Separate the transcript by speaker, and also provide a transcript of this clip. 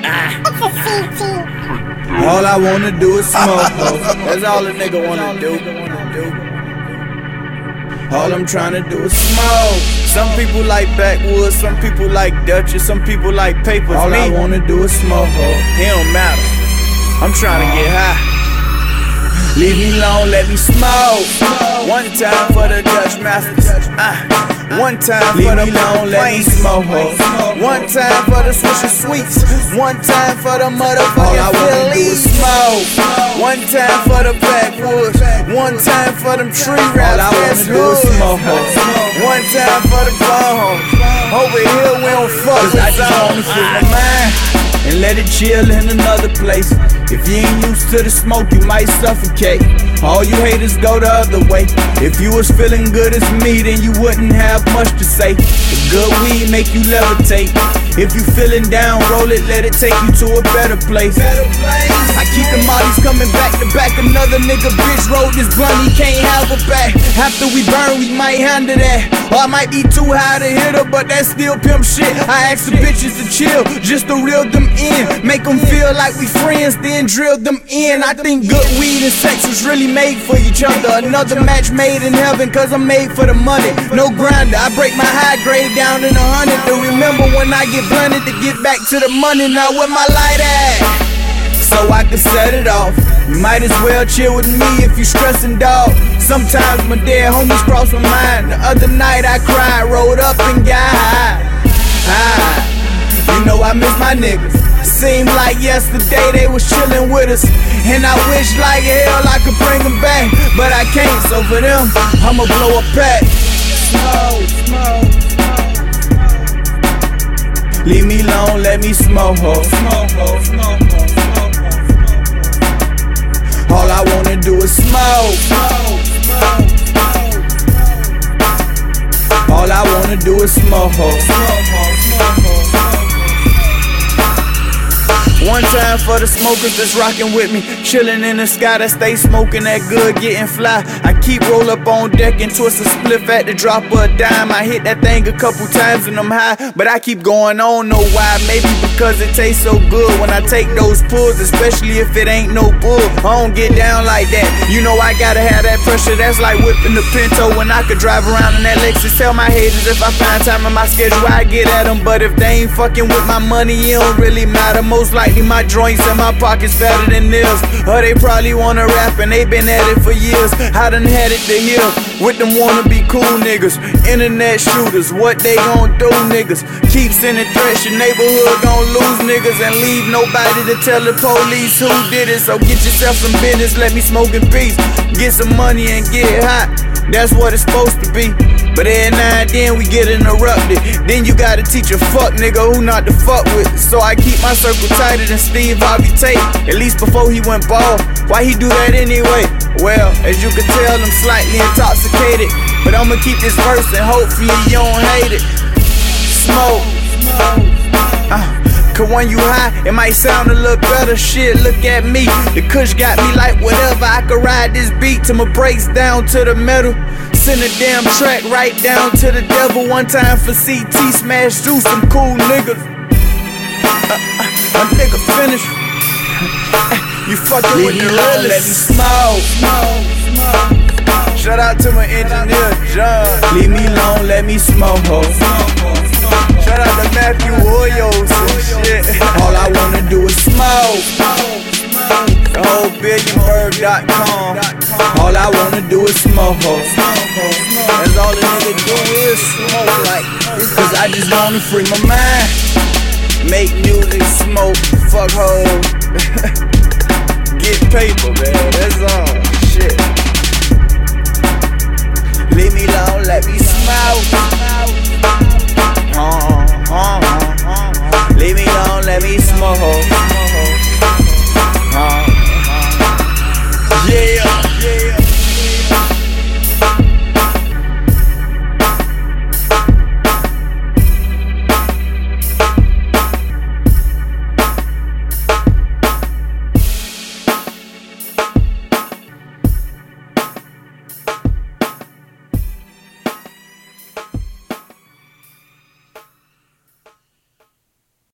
Speaker 1: All I wanna do is smoke, ho. That's all a nigga wanna do. All I'm tryna do is smoke. Some people like backwoods, some people like Dutchess, some people like papers. All I wanna do is smoke, ho. It don't matter. I'm tryna get high. Leave me alone, let me smoke. One time for the Dutch Masters. One time for the long, let me smoke. One time for the Swisher Sweets. One time for the motherfucking Phillies. Smoke. One time for the backwoods. One time for them tree raps. All I wanna do is smoke. One time for the bone. Over here we don't fuck with I just wanna free my mind and let it chill in another place. If you ain't used to the smoke, you might suffocate. All you haters go the other way. If you was feeling good as me, then you wouldn't have much to say. The good weed make you levitate. If you feeling down, roll it, let it take you to a better place. I keep the mollies coming back to back. Another nigga bitch rolled this blunt, he can't have her back. After we burn, we might handle that. Or I might be too high to hit her, but that's still pimp shit. I ask the bitches to chill, just to reel them in. Make them feel like we friends, then drill them in. I think good weed and sex was really made for each other. Another match made in heaven, cause I'm made for the money. No grinder, I break my high grade down in 100 to remember when I get blunted to get back to the money. Now where my light at? So I can set it off. You might as well chill with me if you stressing, dog. Sometimes my dead homies cross my mind. The other night I cried, rolled up and got high. You know I miss my niggas. Seemed like yesterday they was chillin' with us, and I wish like hell I could bring them back, but I can't, so for them, I'ma blow a pack. Smoke, smoke, smoke. Leave me alone, let me smoke, ho. Smoke, ho, smoke, ho, smoke, ho. All I wanna do is smoke. Smoke, smoke, smoke, smoke. All I wanna do is smoke, ho. Smoke, ho, smoke, ho. One time for the smokers that's rockin' with me, chillin' in the sky that stay smoking that good, getting fly. I keep roll up on deck and twist a spliff at the drop of a dime. I hit that thing a couple times and I'm high, but I keep going on, know why? Maybe because it tastes so good when I take those pulls, especially if it ain't no bull. I don't get down like that, you know I gotta have that pressure. That's like whipping the Pinto when I could drive around in that Lexus. Tell my haters if I find time in my schedule I get at them, but if they ain't fucking with my money, it don't really matter. Most likely my joints in my pockets fatter than theirs, or they probably wanna rap and they been at it for years. I done had it to here with them wanna be cool niggas, internet shooters. What they gon' do, niggas? Keep sending threats, your neighborhood gon' lose niggas, and leave nobody to tell the police who did it. So get yourself some business, let me smoke in peace. Get some money and get hot, that's what it's supposed to be. But every now and then we get interrupted. Then you gotta teach a fuck nigga who not to fuck with. So I keep my circle tighter than Steve Harvey Tate, at least before he went bald. Why he do that anyway? Well, as you can tell, I'm slightly intoxicated, but I'ma keep this verse and hopefully you don't hate it. Smoke, cause when you high, it might sound a little better. Shit, look at me. The kush got me like whatever. I could ride this beat till my brakes down to the metal. Send a damn track right down to the devil. One time for CT, smash through some cool niggas. A nigga finish. You fucking with the realest. Let me smoke. Shout out to my engineer, John. Leave me alone, let me smoke, ho. Shout out to Matthew Hoyos and shit. All I wanna do is smoke. The whole BillionBird.com. All I wanna do is smoke, ho. That's all the nigga do is smoke, like, cause I just wanna free my mind. Make music, smoke, fuck hoes. Get paper, man, that's all. Shit. Leave me alone, let me smoke.